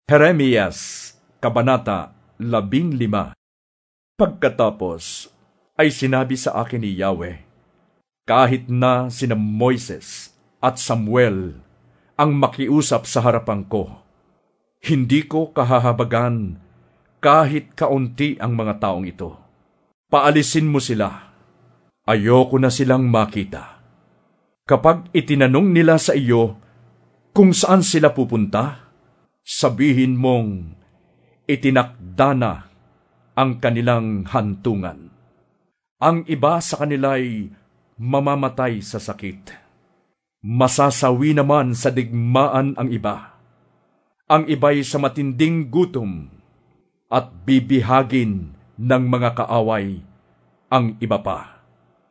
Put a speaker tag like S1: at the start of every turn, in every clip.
S1: Jeremias, Kabanata 15. Pagkatapos ay sinabi sa akin ni Yahweh, kahit na sina Moises at Samuel ang makiusap sa harapan ko, hindi ko kahahabagan kahit kaunti ang mga taong ito. Paalisin mo sila, ayoko na silang makita. Kapag itinanong nila sa iyo kung saan sila pupunta, sabihin mong itinakda na ang kanilang hantungan. Ang iba sa kanila'y mamamatay sa sakit. Masasawi naman sa digmaan ang iba. Ang iba'y sa matinding gutom at bibihagin ng mga kaaway ang iba pa.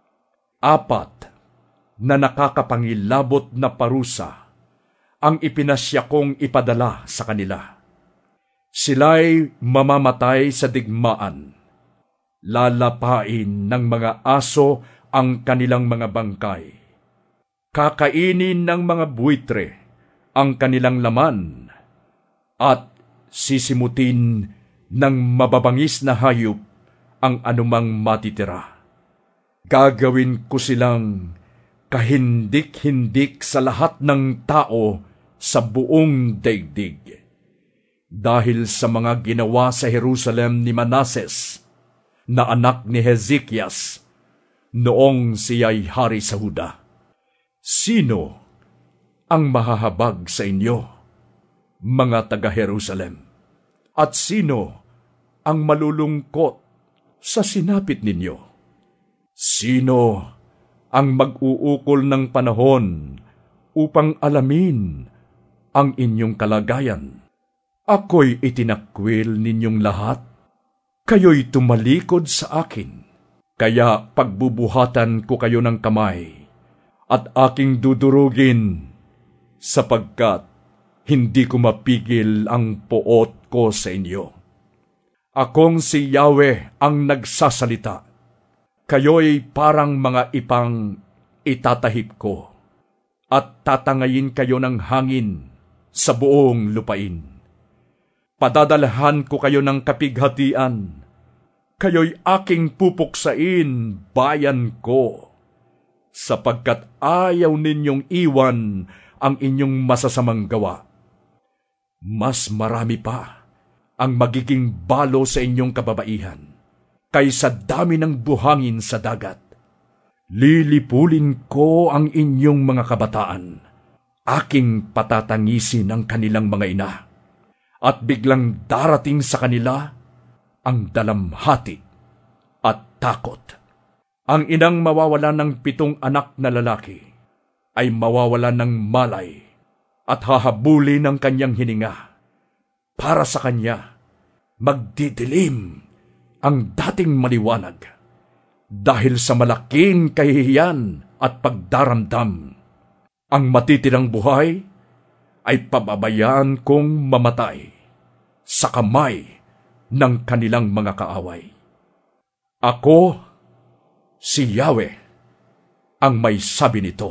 S1: 4 na nakakapangilabot na parusa ang ipinasya kong ipadala sa kanila. Sila'y mamamatay sa digmaan. Lalapain ng mga aso ang kanilang mga bangkay. Kakainin ng mga buitre ang kanilang laman at sisimutin ng mababangis na hayop ang anumang matitira. Gagawin ko silang kahindik-hindik sa lahat ng tao sa buong daigdig. Dahil sa mga ginawa sa Jerusalem ni Manases, na anak ni Hezekias, noong siya'y hari sa Huda. Sino ang mahahabag sa inyo, mga taga-Jerusalem? At sino ang malulungkot sa sinapit ninyo? Sino ang mag-uukol ng panahon upang alamin ang inyong kalagayan? Ako'y itinakwil ninyong lahat. Kayo'y tumalikod sa akin. Kaya pagbubuhatan ko kayo ng kamay at aking dudurugin, sapagkat hindi ko mapigil ang poot ko sa inyo. Akong si Yahweh ang nagsasalita. Kayo'y parang mga ipang itatahip ko, at tatangayin kayo ng hangin sa buong lupain. Padadalhan ko kayo ng kapighatian. Kayo'y aking pupuksain, bayan ko, sapagkat ayaw ninyong iwan ang inyong masasamang gawa. Mas marami pa ang magiging balo sa inyong kababaihan kaysa dami ng buhangin sa dagat. Lilipulin ko ang inyong mga kabataan. Aking patatangisin ang kanilang mga ina. At biglang darating sa kanila ang dalamhati at takot. Ang inang mawawalan ng 7 anak na lalaki ay mawawalan ng malay at hahabulin ng kanyang hininga. Para sa kanya, magdidilim ang dating maliwanag dahil sa malaking kahihiyan at pagdaramdam. Ang matitirang buhay ay pababayaan kong mamatay sa kamay ng kanilang mga kaaway. Ako, si Yahweh, ang may sabi nito.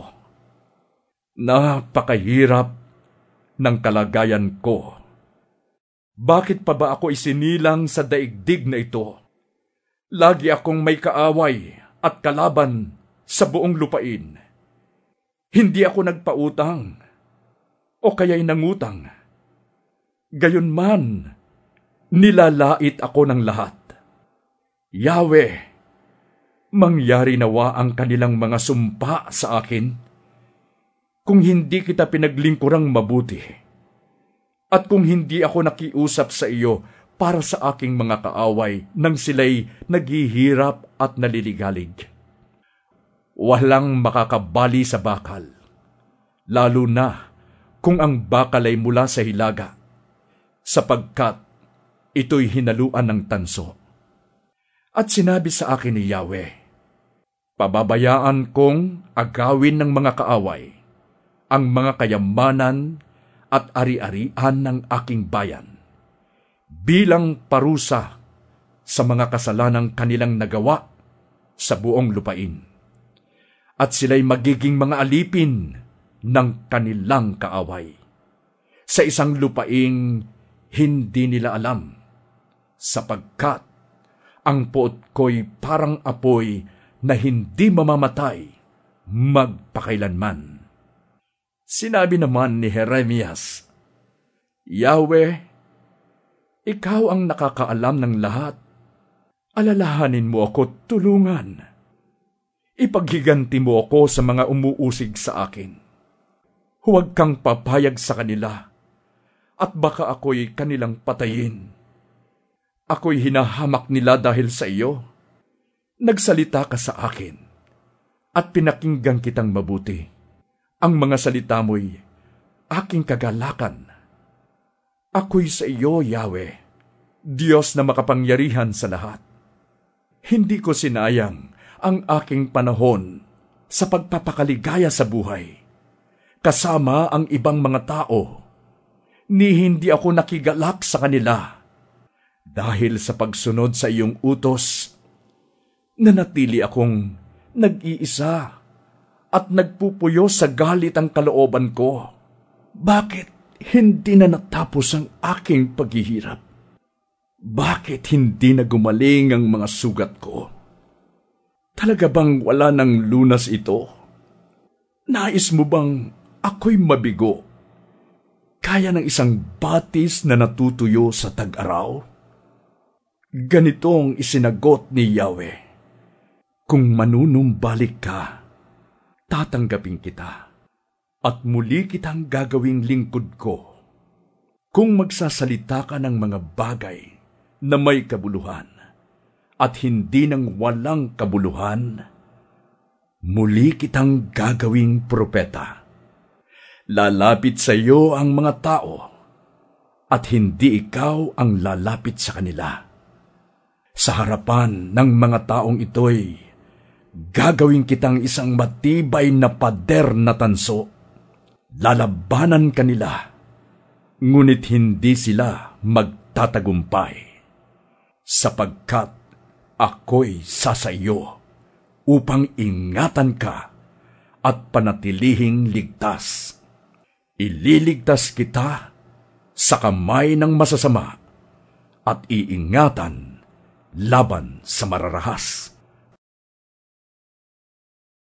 S1: Napakahirap ng kalagayan ko. Bakit pa ba ako isinilang sa daigdig na ito? Lagi akong may kaaway at kalaban sa buong lupain. Hindi ako nagpautang o kaya'y nangutang. Gayunman, nilalait ako ng lahat. Yahweh, mangyari nawa ang kanilang mga sumpa sa akin, kung hindi kita pinaglingkurang mabuti, at kung hindi ako nakiusap sa iyo para sa aking mga kaaway nang sila'y naghihirap at naliligalig. Walang makakabali sa bakal, lalo na kung ang bakal ay mula sa hilaga, sapagkat ito'y hinaluan ng tanso. At sinabi sa akin ni Yahweh, pababayaan kong agawin ng mga kaaway ang mga kayamanan at ari-arian ng aking bayan, bilang parusa sa mga kasalanang kanilang nagawa sa buong lupain. At sila'y magiging mga alipin ng kanilang kaaway. Sa isang lupaing hindi nila alam, sapagkat ang puot ko'y parang apoy na hindi mamamatay magpakailanman. Sinabi naman ni Jeremias, Yahweh, ikaw ang nakakaalam ng lahat. Alalahanin mo ako, tulungan. Ipaghiganti mo ako sa mga umuusig sa akin. Huwag kang papayag sa kanila, at baka ako'y kanilang patayin. Ako'y hinahamak nila dahil sa iyo. Nagsalita ka sa akin, at pinakinggan kitang mabuti. Ang mga salita mo'y aking kagalakan. Ako'y sa iyo, Yahweh, Diyos na makapangyarihan sa lahat. Hindi ko sinayang ang aking panahon sa pagpapakaligaya sa buhay, kasama ang ibang mga tao, ni hindi ako nakigalak sa kanila. Dahil sa pagsunod sa iyong utos, nanatili akong nag-iisa at nagpupuyo sa galit ang kalooban ko. Bakit hindi na natapos ang aking paghihirap? Bakit hindi na gumaling ang mga sugat ko? Talaga bang wala ng lunas ito? Nais mo bang ako'y mabigo? Kaya ng isang batis na natutuyo sa tag-araw? Ganitong isinagot ni Yahweh, kung manunumbalik ka, tatanggapin kita, at muli kitang gagawing lingkod ko. Kung magsasalita ka ng mga bagay na may kabuluhan, at hindi ng walang kabuluhan, muli kitang gagawing propeta. Lalapit sa iyo ang mga tao, at hindi ikaw ang lalapit sa kanila. Sa harapan ng mga taong ito'y gagawin kitang isang matibay na pader na tanso. Lalabanan kanila, ngunit hindi sila magtatagumpay, sapagkat ako'y sasayo upang ingatan ka at panatilihing ligtas. Ililigtas kita sa kamay ng masasama at iingatan laban sa mararahas.